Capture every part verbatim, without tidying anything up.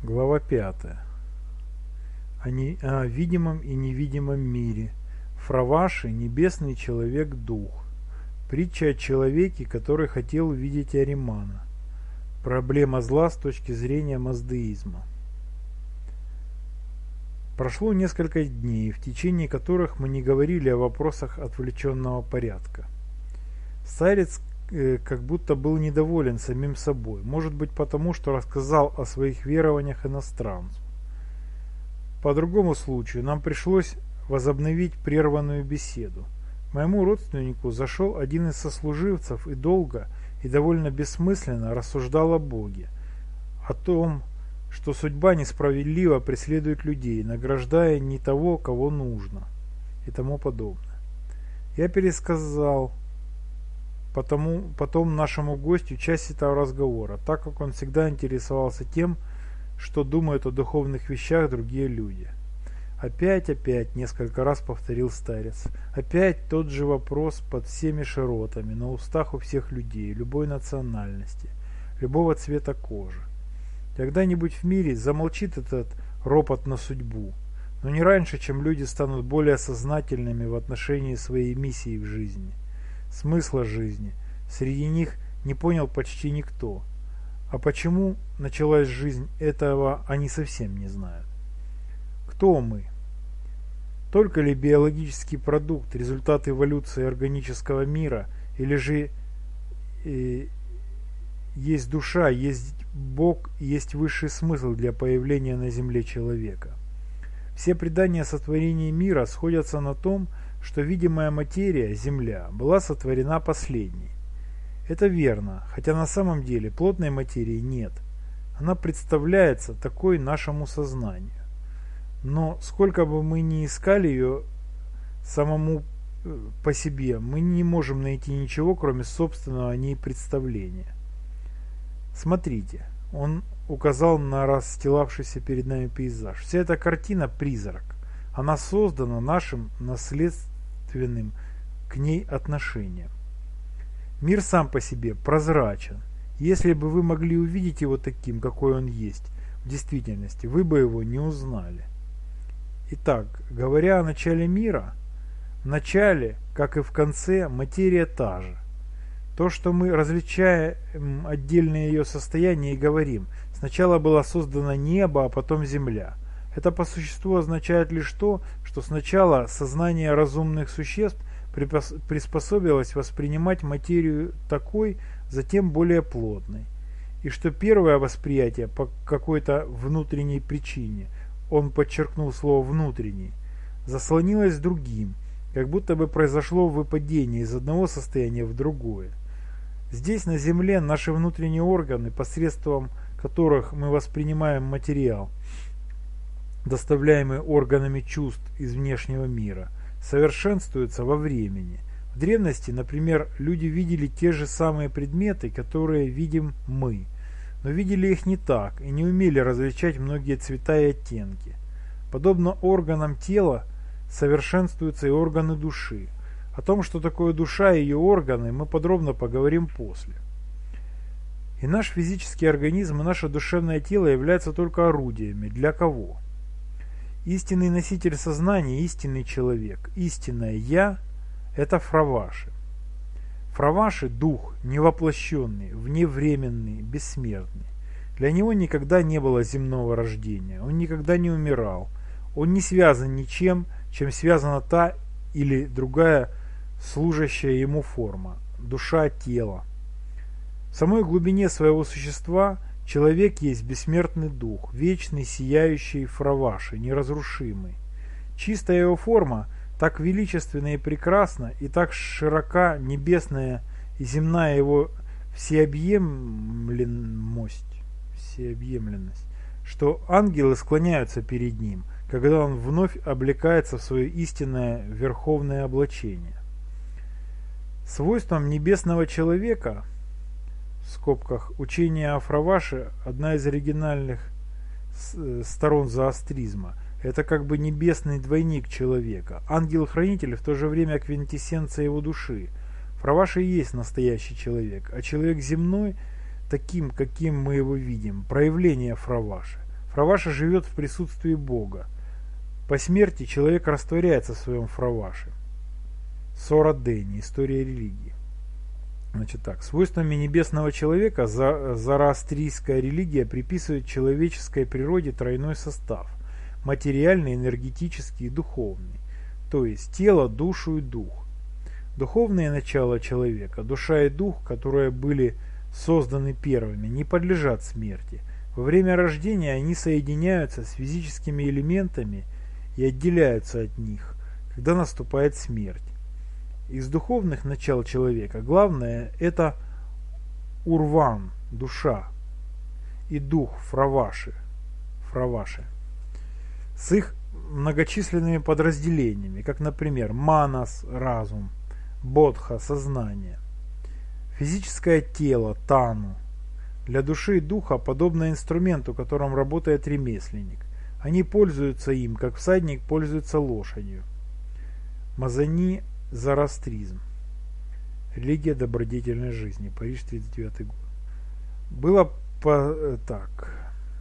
Глава пятая. О, не, о видимом и невидимом мире. Фраваши – небесный человек-дух. Притча о человеке, который хотел увидеть Аримана. Проблема зла с точки зрения маздеизма. Прошло несколько дней, в течение которых мы не говорили о вопросах отвлеченного порядка. Старец э, как будто был недоволен самим собой, может быть потому, что рассказал о своих верованиях иностранцу. По другому случаю нам пришлось возобновить прерванную беседу. Моему родственнику зашел один из сослуживцев и долго и довольно бессмысленно рассуждал о Боге, о том, что судьба несправедливо преследует людей, награждая не того, кого нужно, и тому подобное. Я пересказал потому, потом нашему гостю часть этого разговора, так как он всегда интересовался тем, что думают о духовных вещах другие люди. Опять, опять, несколько раз повторил старец. Опять тот же вопрос под всеми широтами, на устах у всех людей, любой национальности, любого цвета кожи. Когда-нибудь в мире замолчит этот ропот на судьбу, но не раньше, чем люди станут более сознательными в отношении своей миссии в жизни, смысла жизни. Среди них не понял почти никто. А почему началась жизнь, этого они совсем не знают. Кто мы? Только ли биологический продукт, результат эволюции органического мира, или же э, есть душа, есть Бог, есть высший смысл для появления на Земле человека? Все предания о сотворении мира сходятся на том, что видимая материя, Земля, была сотворена последней. Это верно, хотя на самом деле плотной материи нет. Она представляется такой нашему сознанию. Но сколько бы мы ни искали ее самому по себе, мы не можем найти ничего, кроме собственного о ней представления. Смотрите, он указал на расстилавшийся перед нами пейзаж. Вся эта картина – призрак. Она создана нашим наследственным к ней отношением. Мир сам по себе прозрачен. Если бы вы могли увидеть его таким, какой он есть в действительности, вы бы его не узнали. Итак, говоря о начале мира, в начале, как и в конце, материя та же. То, что мы различаем отдельные ее состояния и говорим, сначала было создано небо, а потом земля. Это по существу означает лишь то, что сначала сознание разумных существ приспособилось воспринимать материю такой, затем более плотной. И что первое восприятие по какой-то внутренней причине, он подчеркнул слово «внутренний», заслонилось другим, как будто бы произошло выпадение из одного состояния в другое. Здесь, на Земле, наши внутренние органы, посредством которых мы воспринимаем материал, доставляемый органами чувств из внешнего мира, совершенствуются во времени. В древности, например, люди видели те же самые предметы, которые видим мы, но видели их не так и не умели различать многие цвета и оттенки. Подобно органам тела совершенствуются и органы души. О том, что такое душа и ее органы, мы подробно поговорим после. И наш физический организм, и наше душевное тело являются только орудиями. Для кого? Истинный носитель сознания, истинный человек, истинное «Я» – это Фраваши. Фраваши – дух, невоплощенный, вневременный, бессмертный. Для него никогда не было земного рождения, он никогда не умирал, он не связан ничем, чем связана та или другая служащая ему форма – душа тела. В самой глубине своего существа человек есть бессмертный дух, вечный, сияющий Фраваши, неразрушимый. Чистая его форма так величественна и прекрасна, и так широка небесная и земная его всеобъемлемость, всеобъемленность, что ангелы склоняются перед ним, когда он вновь облекается в свое истинное верховное облачение. Свойством небесного человека, в скобках, учение о Фраваше – одна из оригинальных сторон зороастризма. Это как бы небесный двойник человека. Ангел-хранитель в то же время квинтэссенция его души. Фраваши и есть настоящий человек, а человек земной, таким, каким мы его видим, проявление Фраваши. Фраваша живет в присутствии Бога. По смерти человек растворяется в своем Фраваше. Сора Дени. История религии. Значит так, свойствами небесного человека зороастрийская религия приписывает человеческой природе тройной состав – материальный, энергетический и духовный, то есть тело, душу и дух. Духовные начала человека, душа и дух, которые были созданы первыми, не подлежат смерти. Во время рождения они соединяются с физическими элементами и отделяются от них, когда наступает смерть. Из духовных начал человека главное – это урван, душа, и дух, фраваши, фраваши, с их многочисленными подразделениями, как, например, манас, разум, бодха, сознание, физическое тело, тану. Для души и духа подобно инструменту, которым работает ремесленник. Они пользуются им, как всадник пользуется лошадью. Мазани – зороастризм. Религия добродетельной жизни. Париж, тридцать девятый год. Было по, так.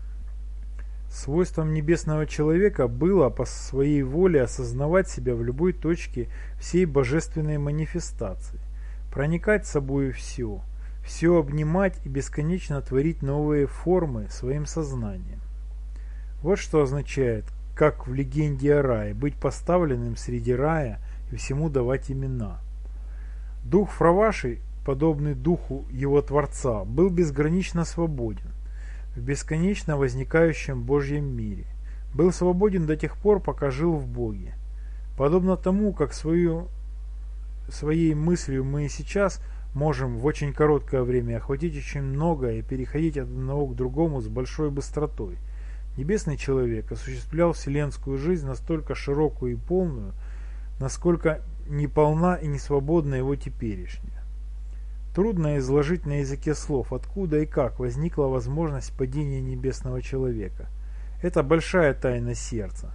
Свойством небесного человека было по своей воле осознавать себя в любой точке всей божественной манифестации, проникать собою все, все обнимать и бесконечно творить новые формы своим сознанием. Вот что означает, как в легенде о рае, быть поставленным среди рая и всему давать имена. Дух Фраваши, подобный духу его Творца, был безгранично свободен в бесконечно возникающем Божьем мире. Был свободен до тех пор, пока жил в Боге. Подобно тому, как свою, своей мыслью мы и сейчас можем в очень короткое время охватить очень многое и переходить от одного к другому с большой быстротой. Небесный человек осуществлял вселенскую жизнь настолько широкую и полную, насколько неполна и несвободна его теперешняя. Трудно изложить на языке слов, откуда и как возникла возможность падения небесного человека. Это большая тайна сердца.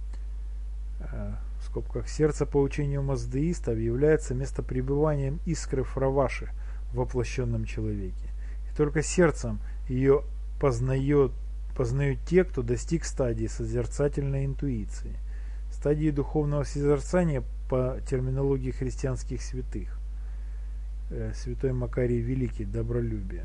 В скобках, сердце по учению маздеистов является местопребыванием искры Фраваши в воплощенном человеке. И только сердцем ее познает, познают те, кто достиг стадии созерцательной интуиции, стадии духовного созерцания по терминологии христианских святых. Святой Макарий Великий, добролюбие.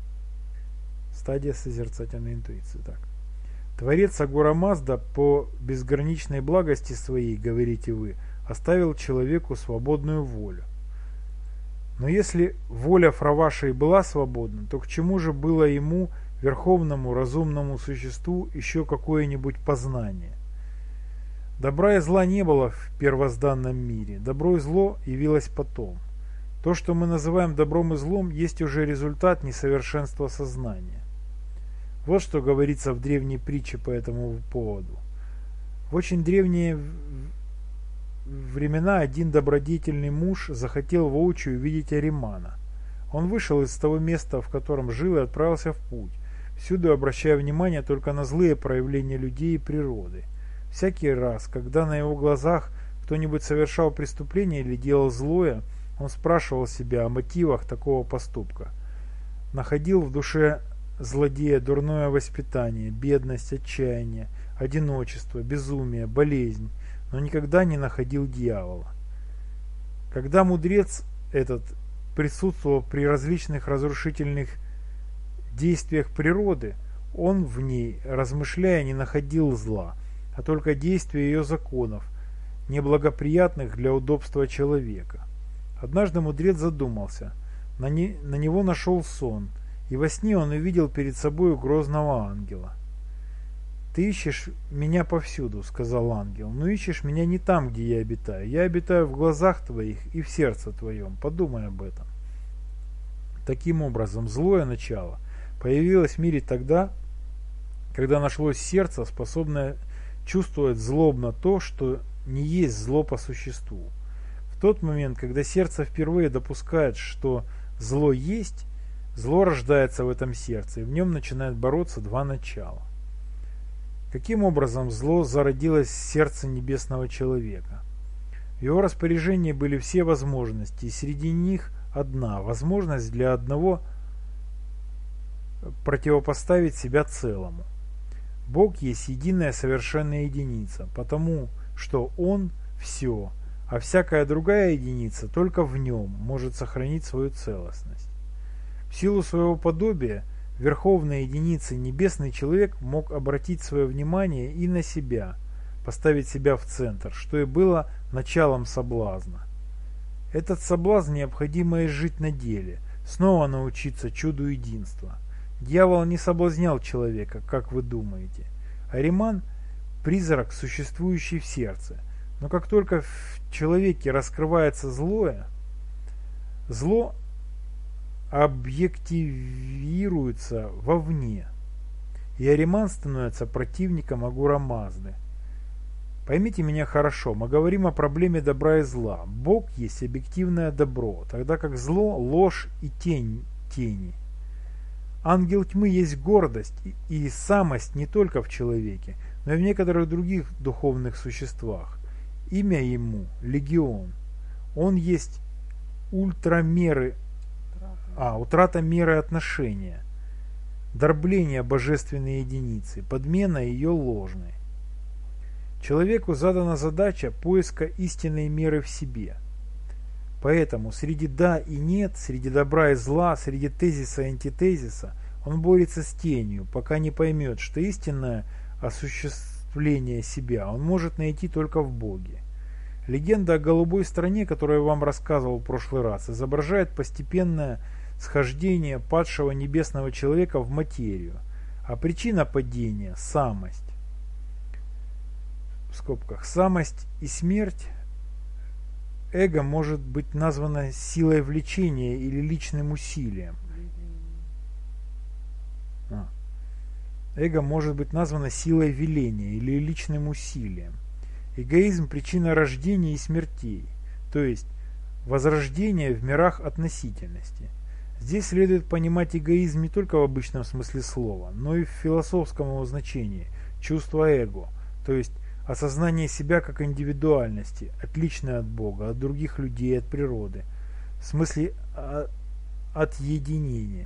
Стадия созерцательной интуиции. Так. Творец Агура Мазда по безграничной благости своей, говорите вы, оставил человеку свободную волю. Но если воля Фраваши и была свободна, то к чему же было ему, верховному разумному существу, еще какое-нибудь познание? Добра и зла не было в первозданном мире, добро и зло явилось потом. То, что мы называем добром и злом, есть уже результат несовершенства сознания. Вот что говорится в древней притче по этому поводу. В очень древние времена один добродетельный муж захотел воочию видеть Аримана. Он вышел из того места, в котором жил, и отправился в путь, всюду обращая внимание только на злые проявления людей и природы. Всякий раз, когда на его глазах кто-нибудь совершал преступление или делал злое, он спрашивал себя о мотивах такого поступка. Находил в душе злодея дурное воспитание, бедность, отчаяние, одиночество, безумие, болезнь, но никогда не находил дьявола. Когда мудрец этот присутствовал при различных разрушительных действиях природы, он в ней, размышляя, не находил зла, а только действия ее законов, неблагоприятных для удобства человека. Однажды мудрец задумался, на, не, на него нашел сон, и во сне он увидел перед собой грозного ангела. «Ты ищешь меня повсюду», — сказал ангел, — «но ищешь меня не там, где я обитаю. Я обитаю в глазах твоих и в сердце твоем. Подумай об этом». Таким образом, злое начало появилось в мире тогда, когда нашлось сердце, способное чувствовать злобно то, что не есть зло по существу. В тот момент, когда сердце впервые допускает, что зло есть, зло рождается в этом сердце, и в нем начинают бороться два начала. Каким образом зло зародилось в сердце небесного человека? В его распоряжении были все возможности, и среди них одна возможность для одного противопоставить себя целому. Бог есть единая совершенная единица, потому что Он все, а всякая другая единица только в Нем может сохранить свою целостность. В силу своего подобия, верховной единицы небесный человек мог обратить свое внимание и на себя, поставить себя в центр, что и было началом соблазна. Этот соблазн необходимо изжить на деле, снова научиться чуду единства. Дьявол не соблазнял человека, как вы думаете. Ариман – призрак, существующий в сердце. Но как только в человеке раскрывается злое, зло объективируется вовне, и Ариман становится противником Агура Мазды. Поймите меня хорошо, мы говорим о проблеме добра и зла. Бог есть объективное добро, тогда как зло – ложь и тень тени. Ангел тьмы есть гордость и самость не только в человеке, но и в некоторых других духовных существах. Имя ему – Легион. Он есть ультрамеры, а, утрата меры отношения, дробление божественной единицы, подмена ее ложной. Человеку задана задача поиска истинной меры в себе. Поэтому среди «да» и «нет», среди добра и зла, среди тезиса и антитезиса он борется с тенью, пока не поймет, что истинное осуществление себя он может найти только в Боге. Легенда о голубой стране, которую я вам рассказывал в прошлый раз, изображает постепенное схождение падшего небесного человека в материю, а причина падения – самость. В скобках «самость и смерть». Эго может быть названо силой влечения или личным усилием. А. Эго может быть названо силой веления или личным усилием. Эгоизм – причина рождения и смертей, то есть возрождения в мирах относительности. Здесь следует понимать эгоизм не только в обычном смысле слова, но и в философском его значении – чувство эго, то есть осознание себя как индивидуальности, отличной от Бога, от других людей, от природы, в смысле отъединения.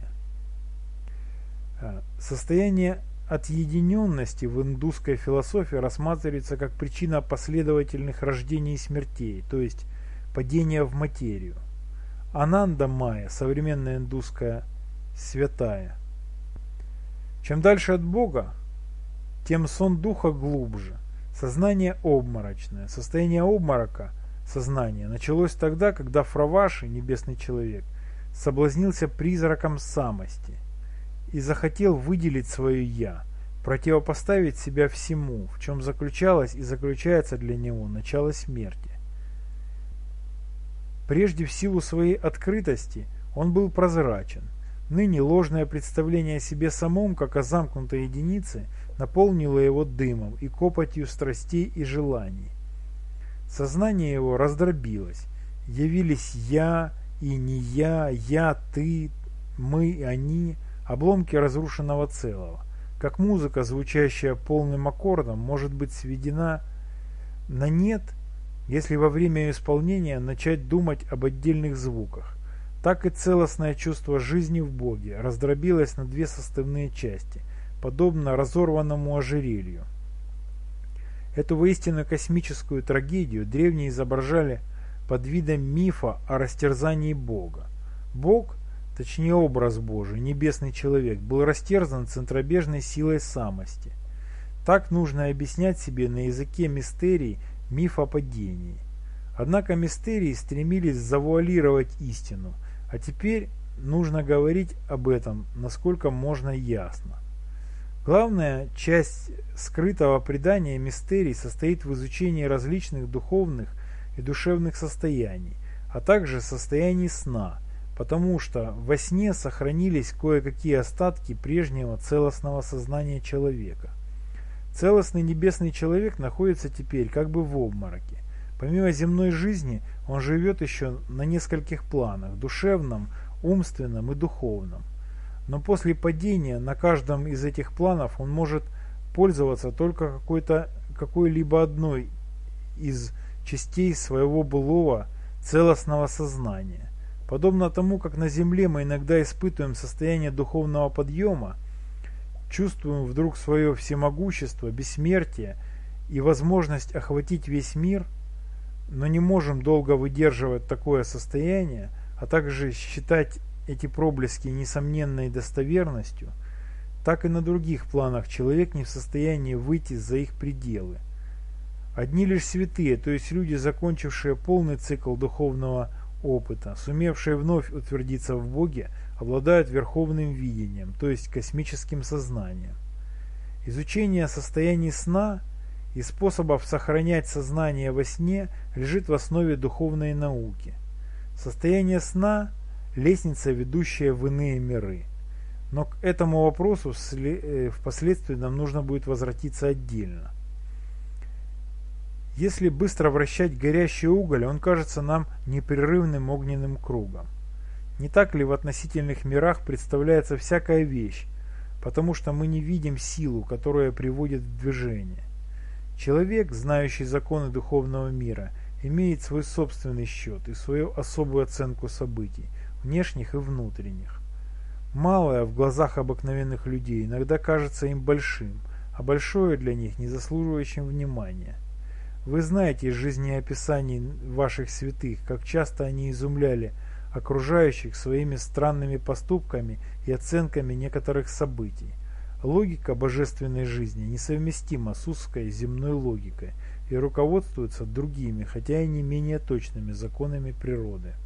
Состояние отъединенности в индусской философии рассматривается как причина последовательных рождений и смертей, то есть падения в материю. Ананда Майя, современная индусская святая. Чем дальше от Бога, тем сон духа глубже. Сознание обморочное. Состояние обморока сознания началось тогда, когда Фраваши, небесный человек, соблазнился призраком самости и захотел выделить свое «я», противопоставить себя всему, в чем заключалось и заключается для него начало смерти. Прежде в силу своей открытости он был прозрачен. Ныне ложное представление о себе самом, как о замкнутой единице, наполнило его дымом и копотью страстей и желаний. Сознание его раздробилось. Явились «я» и «не я», «я», «ты», «мы», «они», обломки разрушенного целого. Как музыка, звучащая полным аккордом, может быть сведена на «нет», если во время ее исполнения начать думать об отдельных звуках. Так и целостное чувство жизни в Боге раздробилось на две составные части, подобно разорванному ожерелью. Эту воистину космическую трагедию древние изображали под видом мифа о растерзании Бога. Бог, точнее образ Божий, небесный человек, был растерзан центробежной силой самости. Так нужно объяснять себе на языке мистерий миф о падении. Однако мистерии стремились завуалировать истину, а теперь нужно говорить об этом насколько можно ясно. Главная часть скрытого предания мистерий состоит в изучении различных духовных и душевных состояний, а также состояний сна, потому что во сне сохранились кое-какие остатки прежнего целостного сознания человека. Целостный небесный человек находится теперь как бы в обмороке. Помимо земной жизни он живет еще на нескольких планах – душевном, умственном и духовном. Но после падения на каждом из этих планов он может пользоваться только какой-то, какой-либо одной из частей своего былого целостного сознания. Подобно тому, как на Земле мы иногда испытываем состояние духовного подъема, чувствуем вдруг свое всемогущество, бессмертие и возможность охватить весь мир, но не можем долго выдерживать такое состояние, а также считать эти проблески несомненной достоверностью, так и на других планах человек не в состоянии выйти за их пределы. Одни лишь святые, то есть люди, закончившие полный цикл духовного опыта, сумевшие вновь утвердиться в Боге, обладают верховным видением, то есть космическим сознанием. Изучение состояний сна и способов сохранять сознание во сне лежит в основе духовной науки. Состояние сна – лестница, ведущая в иные миры. Но к этому вопросу впоследствии нам нужно будет возвратиться отдельно. Если быстро вращать горящий уголь, он кажется нам непрерывным огненным кругом. Не так ли в относительных мирах представляется всякая вещь, потому что мы не видим силу, которая приводит в движение? Человек, знающий законы духовного мира, имеет свой собственный счет и свою особую оценку событий, внешних и внутренних. Малое в глазах обыкновенных людей иногда кажется им большим, а большое для них не заслуживающим внимания. Вы знаете из жизнеописаний ваших святых, как часто они изумляли окружающих своими странными поступками и оценками некоторых событий. Логика божественной жизни несовместима с узкой земной логикой и руководствуется другими, хотя и не менее точными законами природы.